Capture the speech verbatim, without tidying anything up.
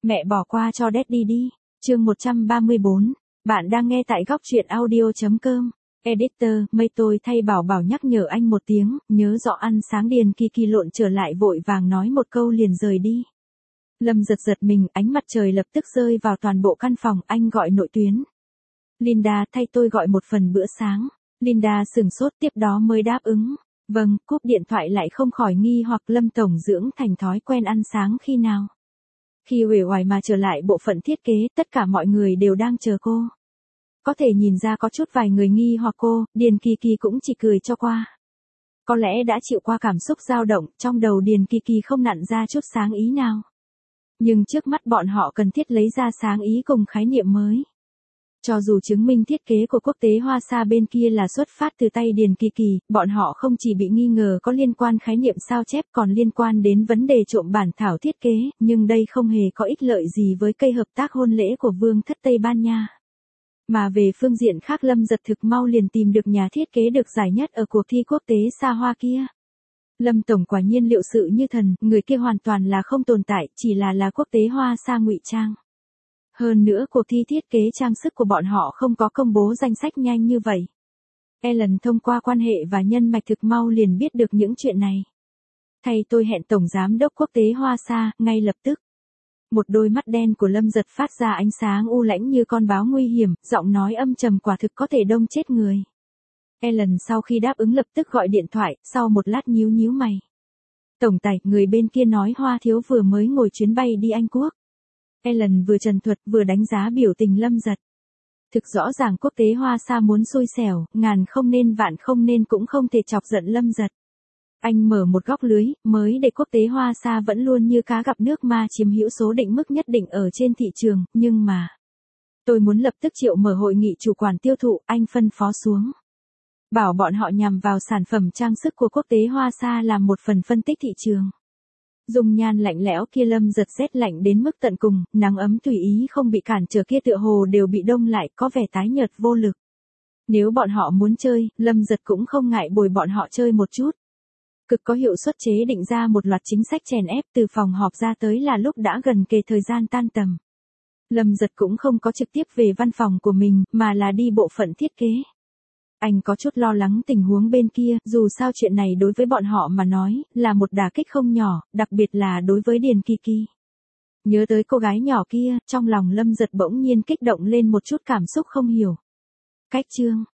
Mẹ bỏ qua cho Daddy đi. Chương một trăm ba mươi bốn. Bạn đang nghe tại góc truyện audio chấm com. Editor, mây tôi thay Bảo Bảo nhắc nhở anh một tiếng, nhớ rõ ăn sáng. Điền Kỳ Kỳ lộn trở lại vội vàng nói một câu liền rời đi. Lâm giật giật mình, ánh mặt trời lập tức rơi vào toàn bộ căn phòng. Anh gọi nội tuyến. Linda, thay tôi gọi một phần bữa sáng. Linda sửng sốt, tiếp đó mới đáp ứng. Vâng, cúp điện thoại lại không khỏi nghi hoặc Lâm tổng dưỡng thành thói quen ăn sáng khi nào. Khi uể oải mà trở lại bộ phận thiết kế, tất cả mọi người đều đang chờ cô. Có thể nhìn ra có chút vài người nghi hoặc cô, Điền Kỳ Kỳ cũng chỉ cười cho qua. Có lẽ đã chịu qua cảm xúc dao động, trong đầu Điền Kỳ Kỳ không nặn ra chút sáng ý nào. Nhưng trước mắt bọn họ cần thiết lấy ra sáng ý cùng khái niệm mới. Cho dù chứng minh thiết kế của quốc tế Hoa Sa bên kia là xuất phát từ tay Điền Kỳ Kỳ, bọn họ không chỉ bị nghi ngờ có liên quan khái niệm sao chép còn liên quan đến vấn đề trộm bản thảo thiết kế, nhưng đây không hề có ích lợi gì với cây hợp tác hôn lễ của Vương thất Tây Ban Nha. Mà về phương diện khác, Lâm giật thực mau liền tìm được nhà thiết kế được giải nhất ở cuộc thi quốc tế xa hoa kia. Lâm tổng quả nhiên liệu sự như thần, người kia hoàn toàn là không tồn tại, chỉ là là quốc tế Hoa Sa ngụy trang. Hơn nữa cuộc thi thiết kế trang sức của bọn họ không có công bố danh sách nhanh như vậy. Ellen thông qua quan hệ và nhân mạch thực mau liền biết được những chuyện này. Thay tôi hẹn tổng giám đốc quốc tế Hoa Sa, ngay lập tức. Một đôi mắt đen của Lâm giật phát ra ánh sáng u lãnh như con báo nguy hiểm, giọng nói âm trầm quả thực có thể đông chết người. Ellen sau khi đáp ứng lập tức gọi điện thoại, sau một lát nhíu nhíu mày. Tổng tài, người bên kia nói Hoa thiếu vừa mới ngồi chuyến bay đi Anh Quốc. Ellen vừa trần thuật vừa đánh giá biểu tình Lâm giật. Thực rõ ràng quốc tế Hoa Sa muốn xui xẻo, ngàn không nên vạn không nên cũng không thể chọc giận Lâm giật. Anh mở một góc lưới, mới để quốc tế Hoa Sa vẫn luôn như cá gặp nước ma chiếm hữu số định mức nhất định ở trên thị trường, nhưng mà... Tôi muốn lập tức triệu mở hội nghị chủ quản tiêu thụ, anh phân phó xuống. Bảo bọn họ nhằm vào sản phẩm trang sức của quốc tế Hoa Sa làm một phần phân tích thị trường. Dung nhan lạnh lẽo kia Lâm giật rét lạnh đến mức tận cùng, nắng ấm tùy ý không bị cản trở kia tựa hồ đều bị đông lại, có vẻ tái nhợt vô lực. Nếu bọn họ muốn chơi, Lâm giật cũng không ngại bồi bọn họ chơi một chút. Cực có hiệu suất chế định ra một loạt chính sách chèn ép, từ phòng họp ra tới là lúc đã gần kề thời gian tan tầm. Lâm giật cũng không có trực tiếp về văn phòng của mình, mà là đi bộ phận thiết kế. Anh có chút lo lắng tình huống bên kia, dù sao chuyện này đối với bọn họ mà nói, là một đả kích không nhỏ, đặc biệt là đối với Điền Kỳ Kỳ. Nhớ tới cô gái nhỏ kia, trong lòng Lâm giật bỗng nhiên kích động lên một chút cảm xúc không hiểu. Cách chương,